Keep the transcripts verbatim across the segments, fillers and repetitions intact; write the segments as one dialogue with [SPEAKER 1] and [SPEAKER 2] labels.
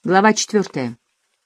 [SPEAKER 1] Глава четвертая.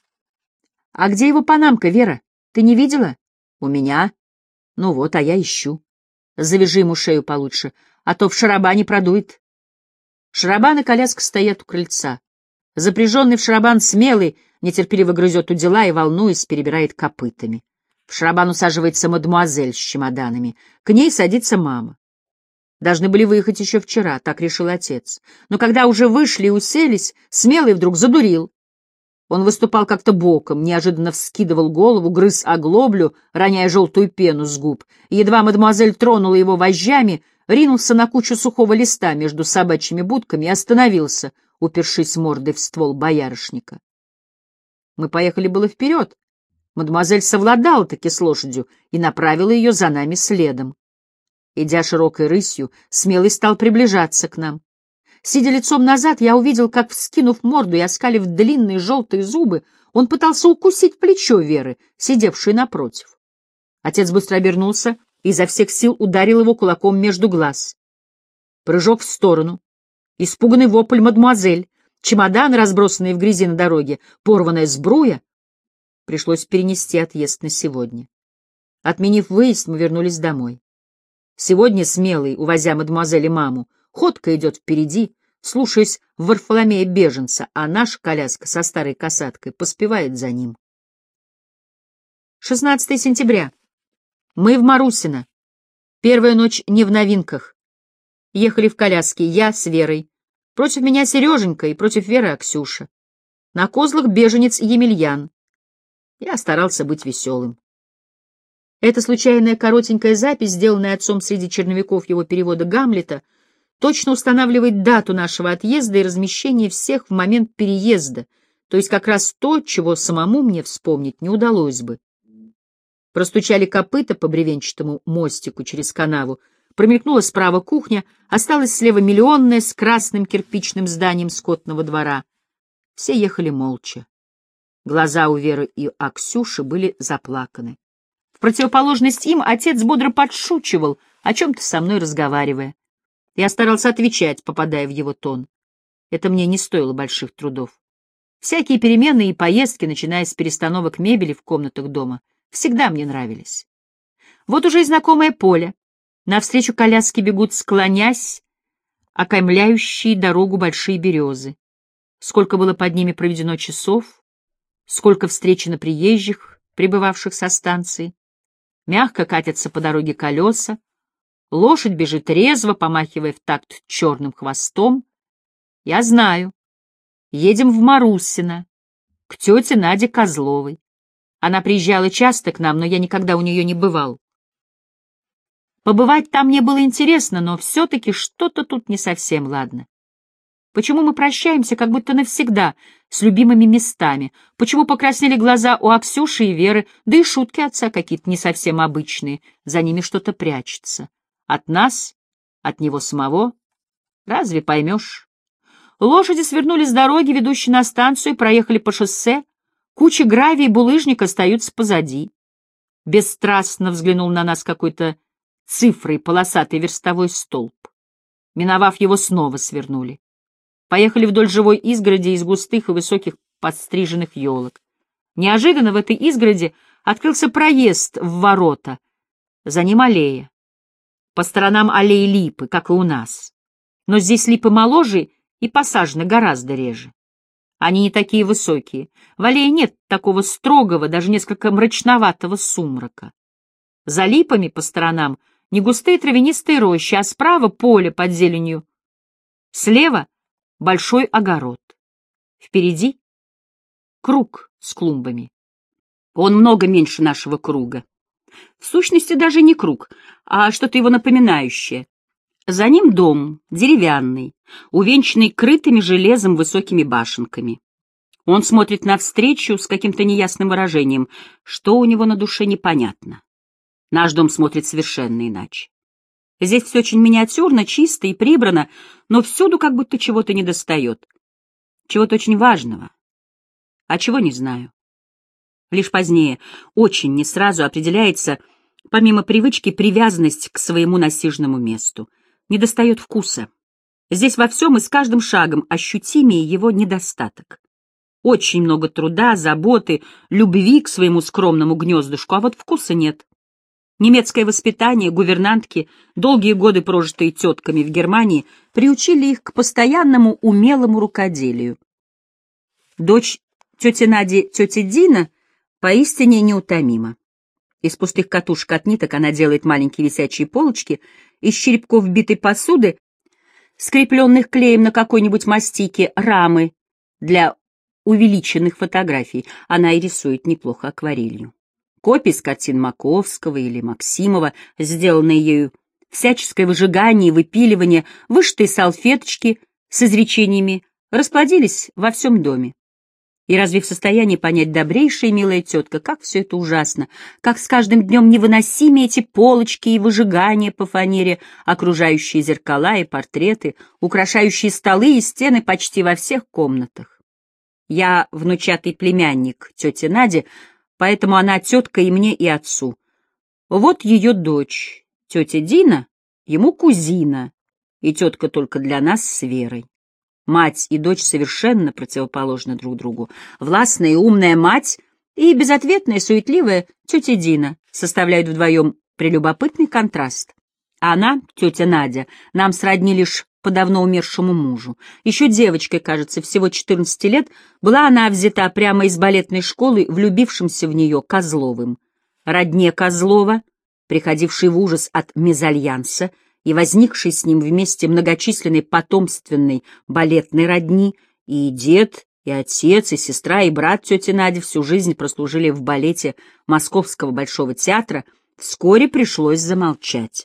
[SPEAKER 1] «А где его панамка, Вера? Ты не видела?» «У меня». «Ну вот, а я ищу. Завяжи ему шею получше, а то в шарабане продует». Шарабан и коляска стоят у крыльца. Запряженный в шарабан смелый нетерпеливо грызет у дела и, волнуясь, перебирает копытами. В шарабан усаживается мадемуазель с чемоданами. К ней садится мама. Должны были выехать еще вчера, так решил отец. Но когда уже вышли и уселись, смелый вдруг задурил. Он выступал как-то боком, неожиданно вскидывал голову, грыз оглоблю, роняя желтую пену с губ. И едва мадемуазель тронула его вожжами, ринулся на кучу сухого листа между собачьими будками и остановился, упершись мордой в ствол боярышника. Мы поехали было вперед. Мадемуазель совладала-таки с лошадью и направила ее за нами следом. Идя широкой рысью, смелый стал приближаться к нам. Сидя лицом назад, я увидел, как, вскинув морду и оскалив длинные желтые зубы, он пытался укусить плечо Веры, сидевшей напротив. Отец быстро обернулся и изо всех сил ударил его кулаком между глаз. Прыжок в сторону, испуганный вопль мадемуазель, чемоданы, разбросанные в грязи на дороге, порванная сбруя. Пришлось перенести отъезд на сегодня. Отменив выезд, мы вернулись домой. Сегодня смелый, увозя мадемуазель и маму, ходка идет впереди, слушаясь Варфоломея Беженца, а наша коляска со старой косаткой поспевает за ним. шестнадцатое сентября. Мы в Марусино. Первая ночь не в новинках. Ехали в коляске я с Верой. Против меня Сереженька и против Веры Аксюша. На козлах беженец Емельян. Я старался быть веселым. Эта случайная коротенькая запись, сделанная отцом среди черновиков его перевода Гамлета, точно устанавливает дату нашего отъезда и размещения всех в момент переезда, то есть как раз то, чего самому мне вспомнить не удалось бы. Простучали копыта по бревенчатому мостику через канаву, промелькнула справа кухня, осталась слева миллионная с красным кирпичным зданием скотного двора. Все ехали молча. Глаза у Веры и Аксюши были заплаканы. В противоположность им отец бодро подшучивал, о чем-то со мной разговаривая. Я старался отвечать, попадая в его тон. Это мне не стоило больших трудов. Всякие перемены и поездки, начиная с перестановок мебели в комнатах дома, всегда мне нравились. Вот уже и знакомое поле. Навстречу коляске бегут, склонясь, окаймляющие дорогу большие березы. Сколько было под ними проведено часов, сколько встречено приезжих, прибывавших со станции. Мягко катятся по дороге колеса, лошадь бежит резво, помахивая в такт черным хвостом. Я знаю. Едем в Марусино, к тете Наде Козловой. Она приезжала часто к нам, но я никогда у нее не бывал. Побывать там мне было интересно, но все-таки что-то тут не совсем ладно. Почему мы прощаемся, как будто навсегда, с любимыми местами? Почему покраснели глаза у Аксюши и Веры, да и шутки отца какие-то не совсем обычные, за ними что-то прячется? От нас, от него самого? Разве поймешь? Лошади свернули с дороги, ведущей на станцию, проехали по шоссе. Кучи гравия и булыжник остаются позади. Бесстрастно взглянул на нас какой-то цифрой полосатый верстовой столб. Миновав его, снова свернули. Поехали вдоль живой изгороди из густых и высоких подстриженных елок. Неожиданно в этой изгороди открылся проезд в ворота. За ним аллея. По сторонам аллеи липы, как и у нас. Но здесь липы моложе и посажены гораздо реже. Они не такие высокие. В аллее нет такого строгого, даже несколько мрачноватого сумрака. За липами по сторонам не густые травянистые рощи, а справа поле под зеленью. Слева — большой огород. Впереди — круг с клумбами. Он много меньше нашего круга. В сущности, даже не круг, а что-то его напоминающее. За ним дом, деревянный, увенчанный крытыми железом высокими башенками. Он смотрит навстречу с каким-то неясным выражением, что у него на душе непонятно. Наш дом смотрит совершенно иначе. Здесь все очень миниатюрно, чисто и прибрано, но всюду как будто чего-то недостает. Чего-то очень важного. А чего, не знаю. Лишь позднее, очень не сразу определяется, помимо привычки, привязанность к своему насиженному месту. Недостает вкуса. Здесь во всем и с каждым шагом ощутимее его недостаток. очень много труда, заботы, любви к своему скромному гнездышку, а вот вкуса нет. Немецкое воспитание, гувернантки, долгие годы, прожитые тетками в Германии, приучили их к постоянному умелому рукоделию. Дочь тети Нади, тетя Дина, поистине неутомима. Из пустых катушек от ниток она делает маленькие висячие полочки, из черепков битой посуды, скрепленных клеем на какой-нибудь мастике, рамы для увеличенных фотографий. Она и рисует неплохо акварелью. Копии с картин Маковского или Максимова, сделанные ею, всяческое выжигание, выпиливание, вышитые салфеточки с изречениями расплодились во всем доме. И разве в состоянии понять добрейшая и милая тетка, как все это ужасно, как с каждым днем невыносимее эти полочки и выжигания по фанере, окружающие зеркала и портреты, украшающие столы и стены почти во всех комнатах. Я внучатый племянник тети Нади, поэтому она тетка и мне, и отцу. Вот ее дочь, тетя Дина, ему кузина, и тетка только для нас с Верой. Мать и дочь совершенно противоположны друг другу. Властная и умная мать и безответная, суетливая тетя Дина составляют вдвоем прелюбопытный контраст. А она, тетя Надя, нам сродни лишь по давно умершему мужу. Еще девочкой, кажется, всего четырнадцати лет, была она взята прямо из балетной школы влюбившимся в нее Козловым. Родне Козлова, приходивший в ужас от мезальянса, и возникшей с ним вместе многочисленной потомственной балетной родни, и дед, и отец, и сестра, и брат тети Нади всю жизнь прослужили в балете Московского Большого театра, вскоре пришлось замолчать.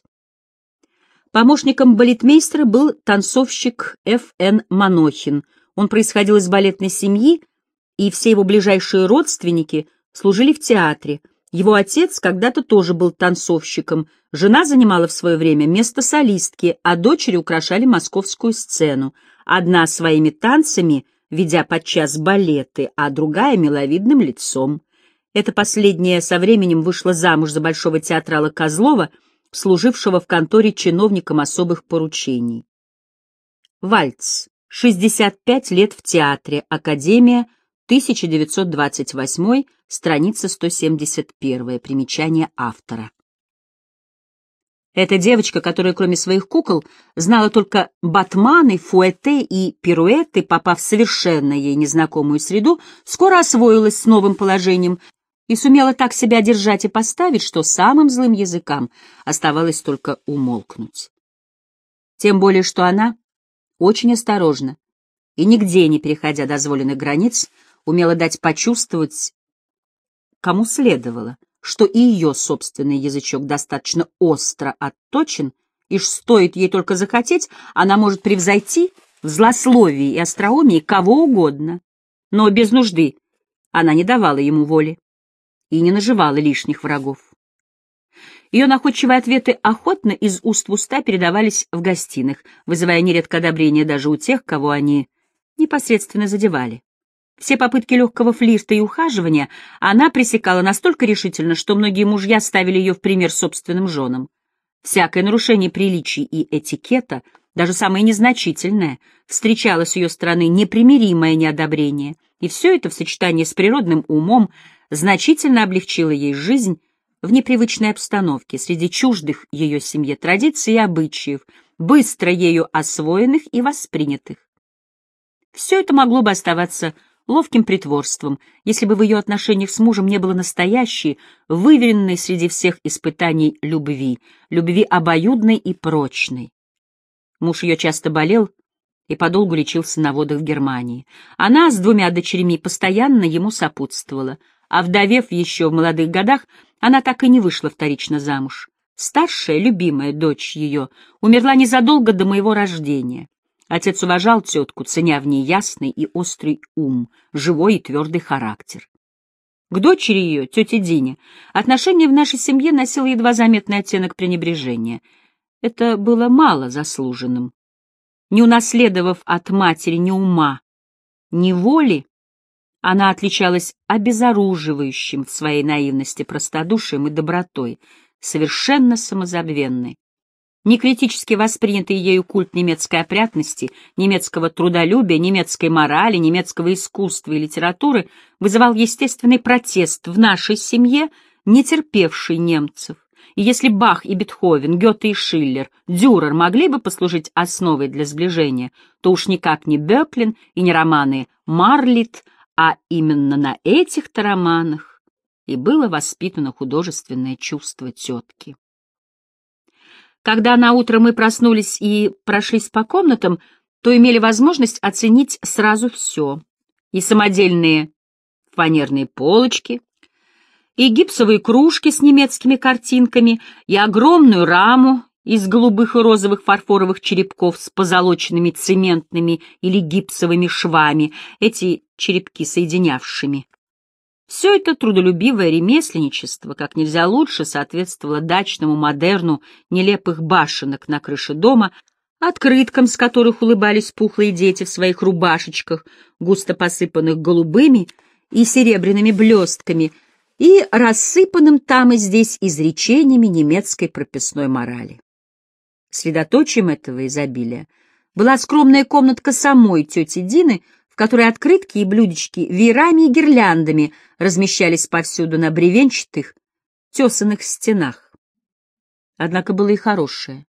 [SPEAKER 1] Помощником балетмейстера был танцовщик Ф Н Манохин. Он происходил из балетной семьи, и все его ближайшие родственники служили в театре. Его отец когда-то тоже был танцовщиком, жена занимала в свое время место солистки, а дочери украшали московскую сцену, одна своими танцами, ведя подчас балеты, а другая миловидным лицом. Эта последняя со временем вышла замуж за большого театрала Козлова, служившего в конторе чиновником особых поручений. Вальц. шестьдесят пять лет в театре. Академия. тысяча девятьсот двадцать восьмой, страница сто семьдесят первая, примечание автора. Эта девочка, которая кроме своих кукол знала только батманы, фуэте и пируэты, попав в совершенно ей незнакомую среду, скоро освоилась с новым положением и сумела так себя держать и поставить, что самым злым языкам оставалось только умолкнуть. Тем более, что она очень осторожно и нигде не переходя дозволенных границ, умела дать почувствовать, кому следовало, что и ее собственный язычок достаточно остро отточен, и ж стоит ей только захотеть, она может превзойти в злословии и остроумии кого угодно. Но без нужды она не давала ему воли и не наживала лишних врагов. Ее находчивые ответы охотно из уст в уста передавались в гостиных, вызывая нередко одобрение даже у тех, кого они непосредственно задевали. Все попытки легкого флирта и ухаживания она пресекала настолько решительно, что многие мужья ставили ее в пример собственным женам. Всякое нарушение приличий и этикета, даже самое незначительное, встречало с ее стороны непримиримое неодобрение, и все это в сочетании с природным умом значительно облегчило ей жизнь в непривычной обстановке, среди чуждых ее семье традиций и обычаев, быстро ею освоенных и воспринятых. Все это могло бы оставаться ловким притворством, если бы в ее отношениях с мужем не было настоящей, выверенной среди всех испытаний любви, любви обоюдной и прочной. Муж ее часто болел и подолгу лечился на водах в Германии. Она с двумя дочерьми постоянно ему сопутствовала, а вдовев еще в молодых годах, она так и не вышла вторично замуж. Старшая, любимая дочь ее, умерла незадолго до моего рождения. Отец уважал тетку, ценя в ней ясный и острый ум, живой и твердый характер. К дочери ее, тете Дине, отношение в нашей семье носило едва заметный оттенок пренебрежения. Это было мало заслуженным. Не унаследовав от матери ни ума, ни воли, она отличалась обезоруживающим в своей наивности простодушием и добротой, совершенно самозабвенной. Некритически воспринятый ею культ немецкой опрятности, немецкого трудолюбия, немецкой морали, немецкого искусства и литературы вызывал естественный протест в нашей семье, не терпевший немцев. И если Бах и Бетховен, Гёте и Шиллер, Дюрер могли бы послужить основой для сближения, то уж никак не Бёклин и не романы Марлит, а именно на этих-то романах и было воспитано художественное чувство тетки. Когда наутро мы проснулись и прошлись по комнатам, то имели возможность оценить сразу все. И самодельные фанерные полочки, и гипсовые кружки с немецкими картинками, и огромную раму из голубых и розовых фарфоровых черепков с позолоченными цементными или гипсовыми швами, эти черепки соединявшими. Все это трудолюбивое ремесленничество как нельзя лучше соответствовало дачному модерну нелепых башенок на крыше дома, открыткам, с которых улыбались пухлые дети в своих рубашечках, густо посыпанных голубыми и серебряными блестками, и рассыпанным там и здесь изречениями немецкой прописной морали. Средоточием этого изобилия была скромная комнатка самой тети Дины, в которой открытки и блюдечки веерами и гирляндами размещались повсюду на бревенчатых, тесаных стенах. Однако было и хорошее.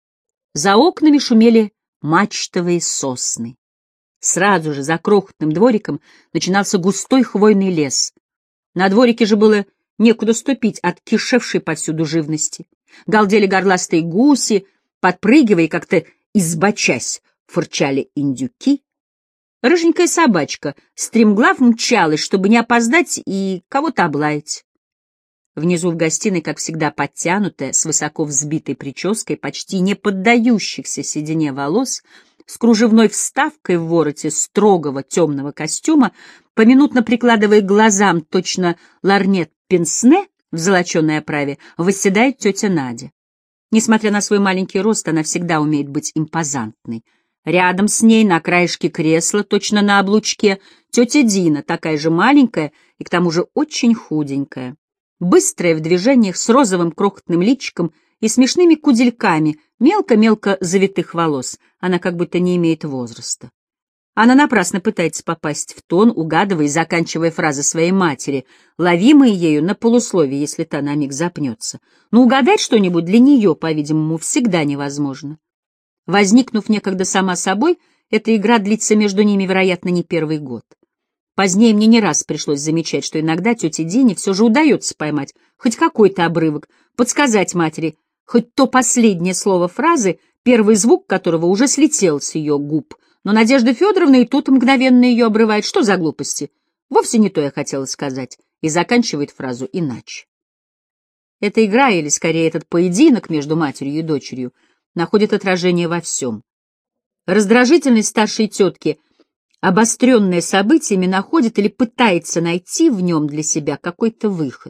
[SPEAKER 1] За окнами шумели мачтовые сосны. Сразу же за крохотным двориком начинался густой хвойный лес. На дворике же было некуда ступить от кишевшей повсюду живности. Галдели горластые гуси, подпрыгивая и как-то избочась, фырчали индюки. Рыженькая собачка стремглав мчалась, чтобы не опоздать и кого-то облаять. Внизу в гостиной, как всегда, подтянутая, с высоко взбитой прической, почти не поддающихся седине волос, с кружевной вставкой в вороте строгого темного костюма, поминутно прикладывая к глазам точно ларнет пенсне в золоченой оправе, восседает тетя Надя. Несмотря на свой маленький рост, она всегда умеет быть импозантной. Рядом с ней, на краешке кресла, точно на облучке, тетя Дина, такая же маленькая и к тому же очень худенькая. Быстрая в движениях, с розовым крохотным личиком и смешными кудельками мелко-мелко завитых волос. Она как будто не имеет возраста. Она напрасно пытается попасть в тон, угадывая и заканчивая фразы своей матери, ловимые ею на полусловие, если та на миг запнется. Но угадать что-нибудь для нее, по-видимому, всегда невозможно. Возникнув некогда сама собой, эта игра длится между ними, вероятно, не первый год. Позднее мне не раз пришлось замечать, что иногда тете Дине все же удается поймать хоть какой-то обрывок, подсказать матери хоть то последнее слово фразы, первый звук которого уже слетел с ее губ. Но Надежда Федоровна и тут мгновенно ее обрывает. Что за глупости? Вовсе не то я хотела сказать. И заканчивает фразу иначе. Эта игра, или скорее этот поединок между матерью и дочерью, находит отражение во всем. Раздражительность старшей тетки, обостренная событиями, находит или пытается найти в нем для себя какой-то выход.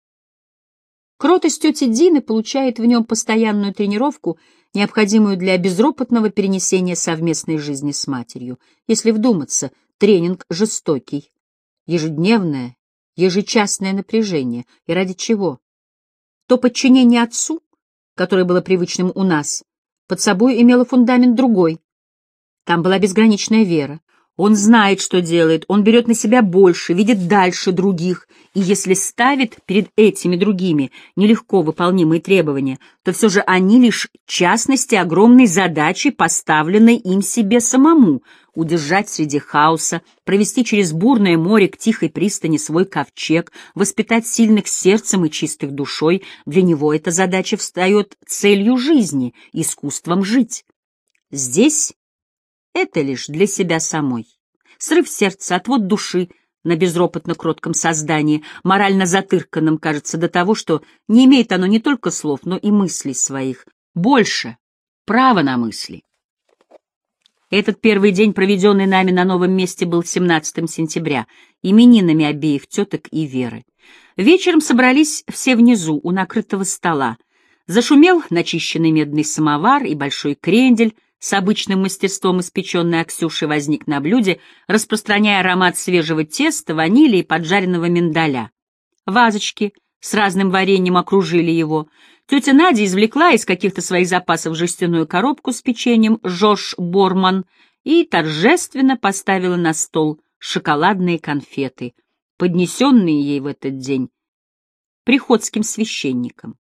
[SPEAKER 1] Кротость тети Дины получает в нем постоянную тренировку, необходимую для безропотного перенесения совместной жизни с матерью. Если вдуматься, тренинг жестокий, ежедневное, ежечасное напряжение. И ради чего? То подчинение отцу, которое было привычным у нас, под собой имело фундамент другой. Там была безграничная вера. Он знает, что делает, он берет на себя больше, видит дальше других, и если ставит перед этими другими нелегко выполнимые требования, то все же они лишь частности огромной задачи, поставленной им себе самому — удержать среди хаоса, провести через бурное море к тихой пристани свой ковчег, воспитать сильных сердцем и чистых душой. Для него эта задача встает целью жизни, искусством жить. Здесь это лишь для себя самой. Срыв сердца, отвод души на безропотно кротком создании, морально затырканном, кажется, до того, что не имеет оно не только слов, но и мыслей своих. Больше права на мысли. Этот первый день, проведенный нами на новом месте, был семнадцатого сентября, именинами обеих теток и Веры. Вечером собрались все внизу, у накрытого стола. Зашумел начищенный медный самовар и большой крендель, с обычным мастерством испеченный Аксюшей возник на блюде, распространяя аромат свежего теста, ванили и поджаренного миндаля. Вазочки с разным вареньем окружили его. Тетя Надя извлекла из каких-то своих запасов жестяную коробку с печеньем «Жош Борман» и торжественно поставила на стол шоколадные конфеты, поднесенные ей в этот день приходским священником.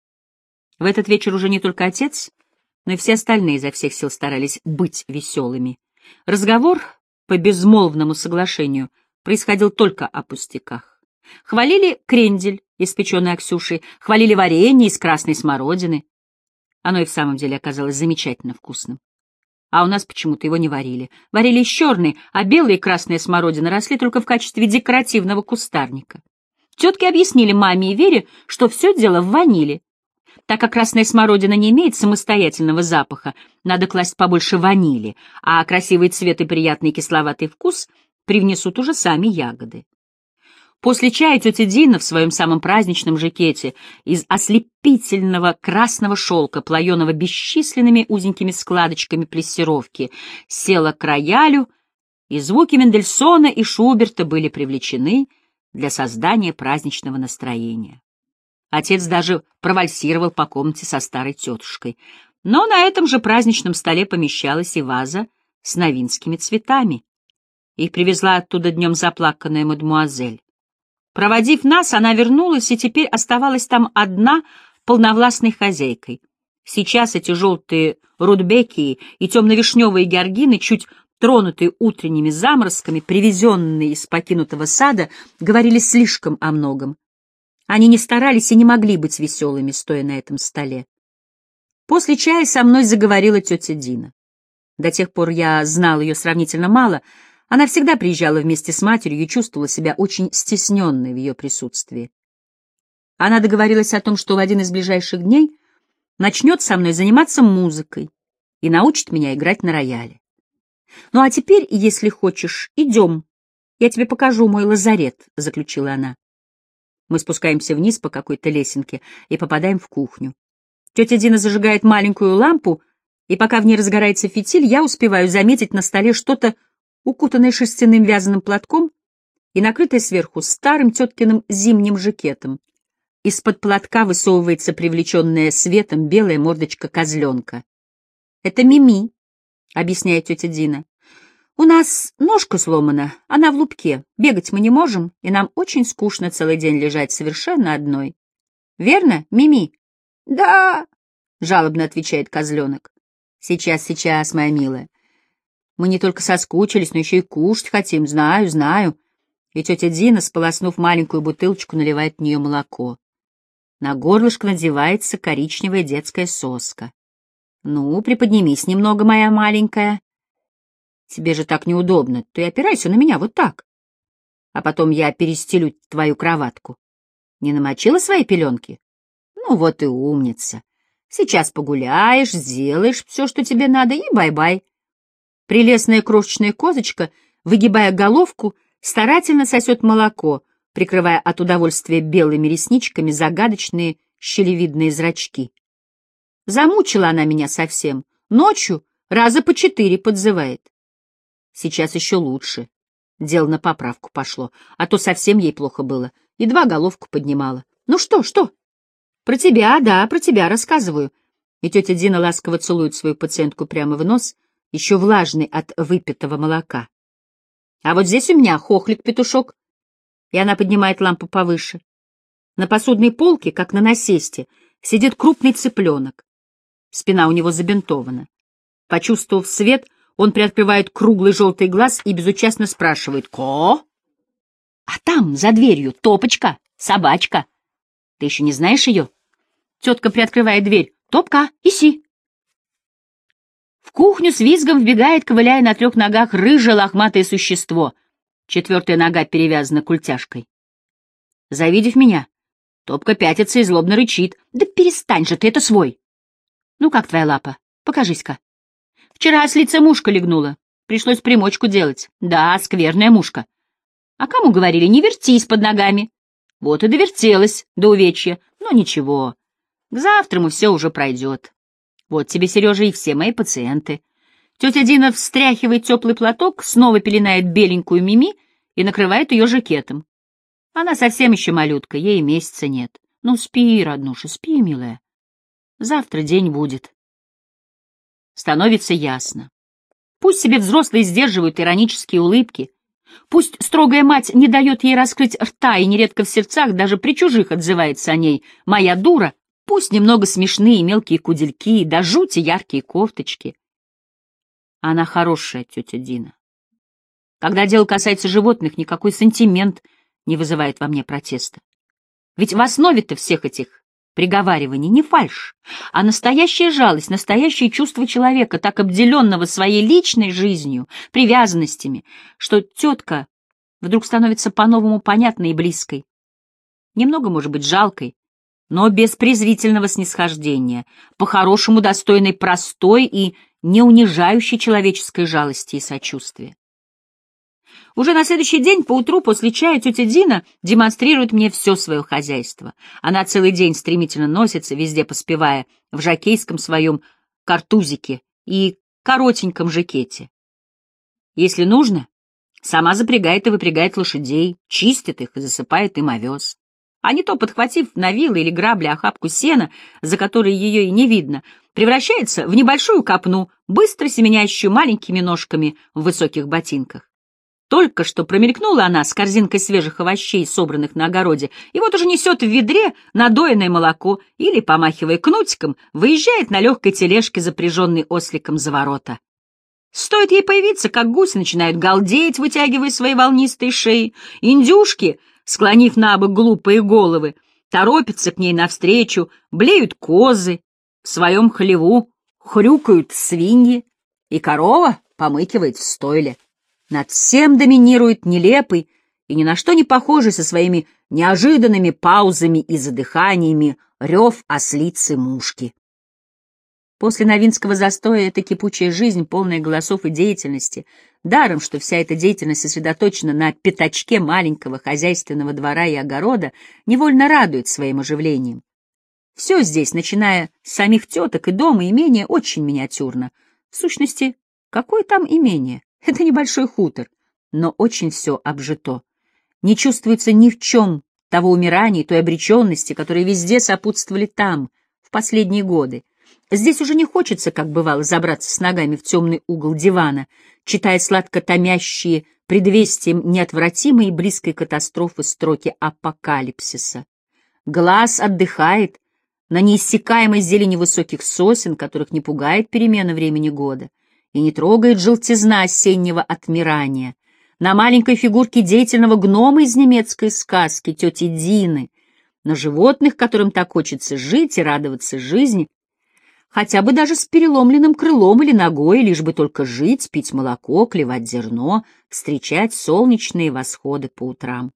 [SPEAKER 1] В этот вечер уже не только отец, но и все остальные изо всех сил старались быть веселыми. Разговор по безмолвному соглашению происходил только о пустяках. Хвалили крендель, испеченный Аксюшей, хвалили варенье из красной смородины. Оно и в самом деле оказалось замечательно вкусным. А у нас почему-то его не варили. Варили из черной, а белая и красная смородина росли только в качестве декоративного кустарника. Тетки объяснили маме и Вере, что все дело в ваниле. Так как красная смородина не имеет самостоятельного запаха, надо класть побольше ванили, а красивый цвет и приятный кисловатый вкус привнесут уже сами ягоды. После чая тетя Дина в своем самом праздничном жакете из ослепительного красного шелка, плоеного бесчисленными узенькими складочками плессировки, села к роялю, и звуки Мендельсона и Шуберта были привлечены для создания праздничного настроения. Отец даже провальсировал по комнате со старой тетушкой. Но на этом же праздничном столе помещалась и ваза с новинскими цветами. Их привезла оттуда днем заплаканная мадемуазель. Проводив нас, она вернулась и теперь оставалась там одна полновластной хозяйкой. Сейчас эти желтые рудбекии и темно-вишневые георгины, чуть тронутые утренними заморозками, привезенные из покинутого сада, говорили слишком о многом. Они не старались и не могли быть веселыми, стоя на этом столе. После чая со мной заговорила тетя Дина. До тех пор я знал ее сравнительно мало. Она всегда приезжала вместе с матерью и чувствовала себя очень стесненной в ее присутствии. Она договорилась о том, что в один из ближайших дней начнет со мной заниматься музыкой и научит меня играть на рояле. «Ну а теперь, если хочешь, идем. Я тебе покажу мой лазарет», — заключила она. Мы спускаемся вниз по какой-то лесенке и попадаем в кухню. Тетя Дина зажигает маленькую лампу, и пока в ней разгорается фитиль, я успеваю заметить на столе что-то, укутанное шерстяным вязаным платком и накрытое сверху старым теткиным зимним жакетом. Из-под платка высовывается привлеченная светом белая мордочка козленка. «Это Мими», — объясняет тетя Дина. «У нас ножка сломана, она в лупке. Бегать мы не можем, и нам очень скучно целый день лежать совершенно одной. Верно, Мими?» «Да», — жалобно отвечает козленок. «Сейчас, сейчас, моя милая. Мы не только соскучились, но еще и кушать хотим, знаю, знаю». И тетя Дина, сполоснув маленькую бутылочку, наливает в нее молоко. На горлышко надевается коричневая детская соска. «Ну, приподнимись немного, моя маленькая. Тебе же так неудобно. Ты опирайся на меня вот так. А потом я перестелю твою кроватку. Не намочила свои пеленки? Ну вот и умница. Сейчас погуляешь, сделаешь все, что тебе надо, и бай-бай». Прелестная крошечная козочка, выгибая головку, старательно сосет молоко, прикрывая от удовольствия белыми ресничками загадочные щелевидные зрачки. Замучила она меня совсем. Ночью раза по четыре подзывает. Сейчас еще лучше. Дело на поправку пошло, а то совсем ей плохо было. Едва головку поднимала. «Ну что, что?» «Про тебя, да, про тебя рассказываю». И тетя Дина ласково целует свою пациентку прямо в нос, еще влажный от выпитого молока. «А вот здесь у меня хохлик-петушок». И она поднимает лампу повыше. На посудной полке, как на насесте, сидит крупный цыпленок. Спина у него забинтована. Почувствовав свет, он приоткрывает круглый желтый глаз и безучастно спрашивает: «Ко?» «А там, за дверью, Топочка, собачка. Ты еще не знаешь ее?» Тетка приоткрывает дверь. «Топка, иси». В кухню с визгом вбегает, ковыляя на трех ногах, рыжее лохматое существо. Четвертая нога перевязана культяшкой. Завидев меня, Топка пятится и злобно рычит. «Да перестань же ты, это свой!» «Ну как твоя лапа? Покажись-ка». «Вчера ослица мушка легнула. Пришлось примочку делать. Да, скверная мушка. А кому говорили, не вертись под ногами? Вот и довертелась до увечья. Но ничего, к завтраму все уже пройдет. Вот тебе, Сережа, и все мои пациенты». Тетя Дина встряхивает теплый платок, снова пеленает беленькую Мими и накрывает ее жакетом. Она совсем еще малютка, ей месяца нет. Ну, спи, роднуша, спи, милая. Завтра день будет. Становится ясно. Пусть себе взрослые сдерживают иронические улыбки, пусть строгая мать не дает ей раскрыть рта и нередко в сердцах даже при чужих отзывается о ней «моя дура», пусть немного смешные мелкие кудельки, да жути яркие кофточки. Она хорошая, тетя Дина. Когда дело касается животных, никакой сантимент не вызывает во мне протеста. Ведь в основе-то всех этих приговариваний не фальшь, а настоящая жалость, настоящее чувство человека, так обделенного своей личной жизнью, привязанностями, что тетка вдруг становится по-новому понятной и близкой. Немного, может быть, жалкой, но без презрительного снисхождения, по-хорошему достойной простой и не унижающей человеческой жалости и сочувствия. Уже на следующий день поутру после чая тетя Дина демонстрирует мне все свое хозяйство. Она целый день стремительно носится, везде поспевая, в жокейском своем картузике и коротеньком жакете. Если нужно, сама запрягает и выпрягает лошадей, чистит их и засыпает им овес. А не то, подхватив на вилы или грабли охапку сена, за которой ее и не видно, превращается в небольшую копну, быстро семенящую маленькими ножками в высоких ботинках. Только что промелькнула она с корзинкой свежих овощей, собранных на огороде, и вот уже несет в ведре надоенное молоко или, помахивая кнутиком, выезжает на легкой тележке, запряженной осликом за ворота. Стоит ей появиться, как гуси начинают галдеть, вытягивая свои волнистые шеи. Индюшки, склонив на бок глупые головы, торопятся к ней навстречу, блеют козы, в своем хлеву хрюкают свиньи, и корова помыкивает в стойле. Над всем доминирует нелепый и ни на что не похожий со своими неожиданными паузами и задыханиями рев ослицы-мушки. После новинского застоя эта кипучая жизнь, полная голосов и деятельности, даром, что вся эта деятельность сосредоточена на пятачке маленького хозяйственного двора и огорода, невольно радует своим оживлением. Все здесь, начиная с самих теток и дома, имение очень миниатюрно. В сущности, какое там имение? Это небольшой хутор, но очень все обжито. Не чувствуется ни в чем того умирания, той обреченности, которые везде сопутствовали там, в последние годы. Здесь уже не хочется, как бывало, забраться с ногами в темный угол дивана, читая сладко томящие предвестием неотвратимой и близкой катастрофы строки апокалипсиса. Глаз отдыхает на неиссякаемой зелени высоких сосен, которых не пугает перемена времени года, и не трогает желтизна осеннего отмирания, на маленькой фигурке деятельного гнома из немецкой сказки тети Дины, на животных, которым так хочется жить и радоваться жизни, хотя бы даже с переломленным крылом или ногой, лишь бы только жить, пить молоко, клевать зерно, встречать солнечные восходы по утрам.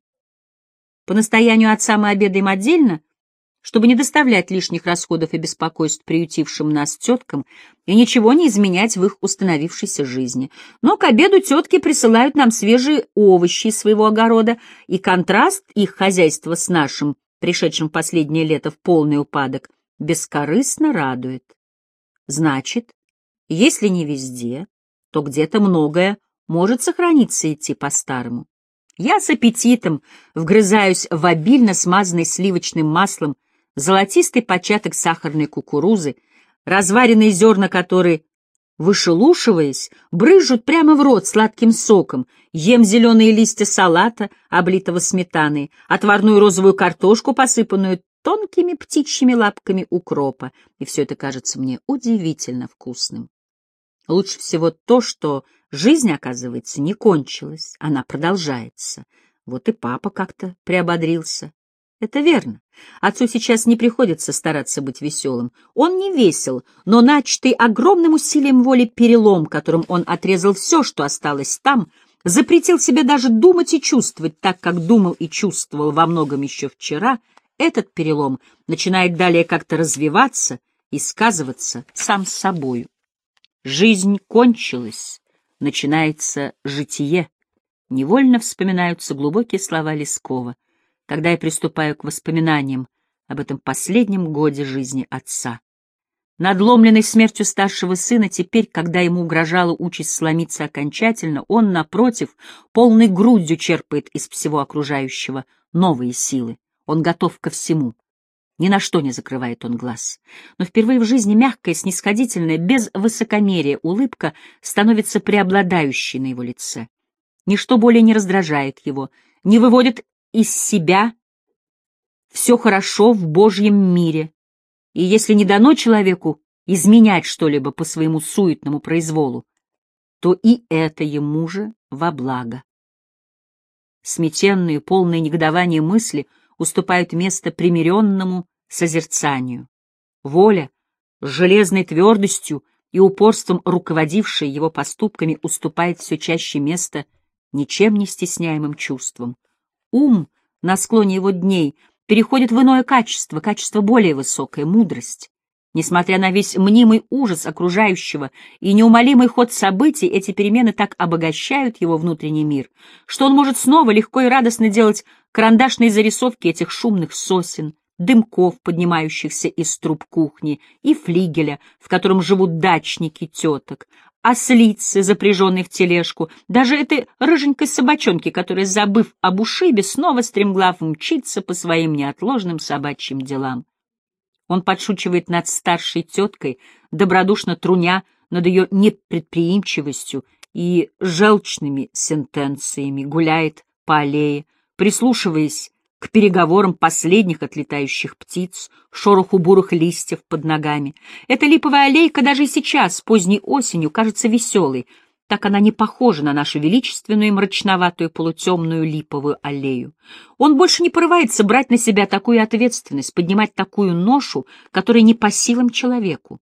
[SPEAKER 1] По настоянию отца мы обедаем отдельно, чтобы не доставлять лишних расходов и беспокойств приютившим нас теткам и ничего не изменять в их установившейся жизни. Но к обеду тетки присылают нам свежие овощи из своего огорода, и контраст их хозяйства с нашим, пришедшим в последнее лето в полный упадок, бескорыстно радует. Значит, если не везде, то где-то многое может сохраниться и идти по-старому. Я с аппетитом вгрызаюсь в обильно смазанный сливочным маслом золотистый початок сахарной кукурузы, разваренные зерна которой, вышелушиваясь, брызжут прямо в рот сладким соком, ем зеленые листья салата, облитого сметаной, отварную розовую картошку, посыпанную тонкими птичьими лапками укропа, и все это кажется мне удивительно вкусным. Лучше всего то, что жизнь, оказывается, не кончилась, она продолжается. Вот и папа как-то приободрился. Это верно. Отцу сейчас не приходится стараться быть веселым. Он не весел, но начатый огромным усилием воли перелом, которым он отрезал все, что осталось там, запретил себе даже думать и чувствовать так, как думал и чувствовал во многом еще вчера, этот перелом начинает далее как-то развиваться и сказываться сам с собою. Жизнь кончилась, начинается житие. Невольно вспоминаются глубокие слова Лескова, когда я приступаю к воспоминаниям об этом последнем годе жизни отца. Надломленный смертью старшего сына, теперь, когда ему угрожала участь сломиться окончательно, он, напротив, полной грудью черпает из всего окружающего новые силы. Он готов ко всему. Ни на что не закрывает он глаз. Но впервые в жизни мягкая, снисходительная, без высокомерия улыбка становится преобладающей на его лице. Ничто более не раздражает его, не выводит из себя. Все хорошо в Божьем мире. И если не дано человеку изменять что-либо по своему суетному произволу, то и это ему же во благо. Сметенные, полные негодования мысли уступают место примиренному созерцанию. Воля, с железной твердостью и упорством руководившая его поступками, уступает все чаще место ничем не стесняемым чувствам. Ум на склоне его дней переходит в иное качество, качество более высокое — мудрость. Несмотря на весь мнимый ужас окружающего и неумолимый ход событий, эти перемены так обогащают его внутренний мир, что он может снова легко и радостно делать карандашные зарисовки этих шумных сосен, дымков, поднимающихся из труб кухни, и флигеля, в котором живут дачники теток, ослицы, запряженные в тележку, даже этой рыженькой собачонки, которая, забыв об ушибе, снова стремглав мчится по своим неотложным собачьим делам. Он подшучивает над старшей теткой, добродушно труня над ее непредприимчивостью и желчными сентенциями, гуляет по аллее, прислушиваясь к переговорам последних отлетающих птиц, шороху бурых листьев под ногами. Эта липовая аллейка даже и сейчас, поздней осенью, кажется веселой. Так она не похожа на нашу величественную и мрачноватую полутемную липовую аллею. Он больше не порывается брать на себя такую ответственность, поднимать такую ношу, которая не по силам человеку.